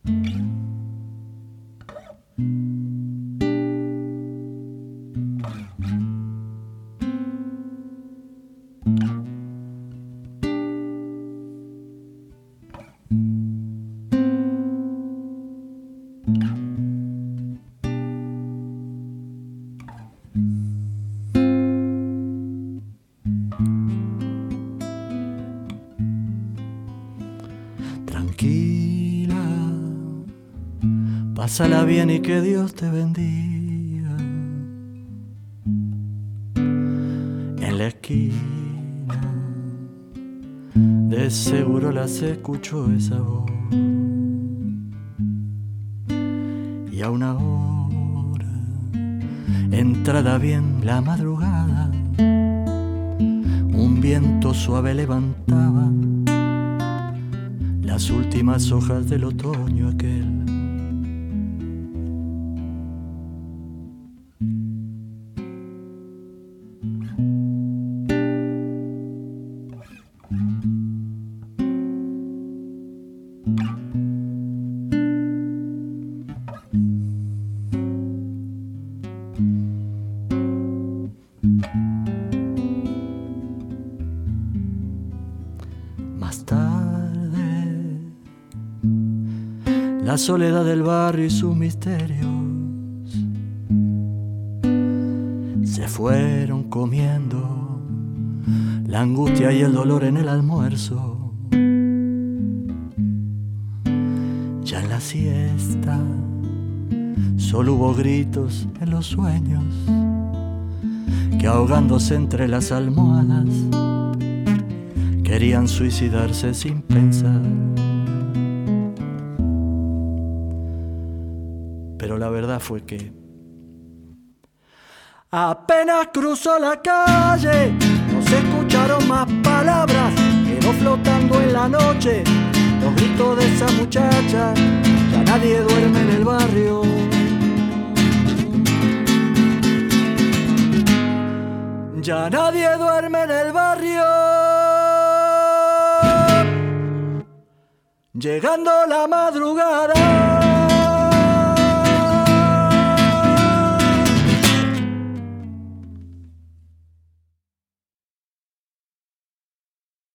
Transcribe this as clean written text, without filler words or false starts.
Tranquila, pásala bien y que Dios te bendiga. En la esquina, de seguro las escucho esa voz. Y a una hora, entrada bien la madrugada, un viento suave levantaba las últimas hojas del otoño aquel. Más tarde, la soledad del barrio y sus misterios se fueron comiendo la angustia y el dolor en el almuerzo. Ya en la siesta solo hubo gritos en los sueños que, ahogándose entre las almohadas, querían suicidarse sin pensar. Pero la verdad fue que apenas cruzó la calle, no se escucharon más palabras, quedó flotando en la noche los gritos de esa muchacha. Ya nadie duerme en el barrio, ya nadie duerme en el barrio. Llegando la madrugada,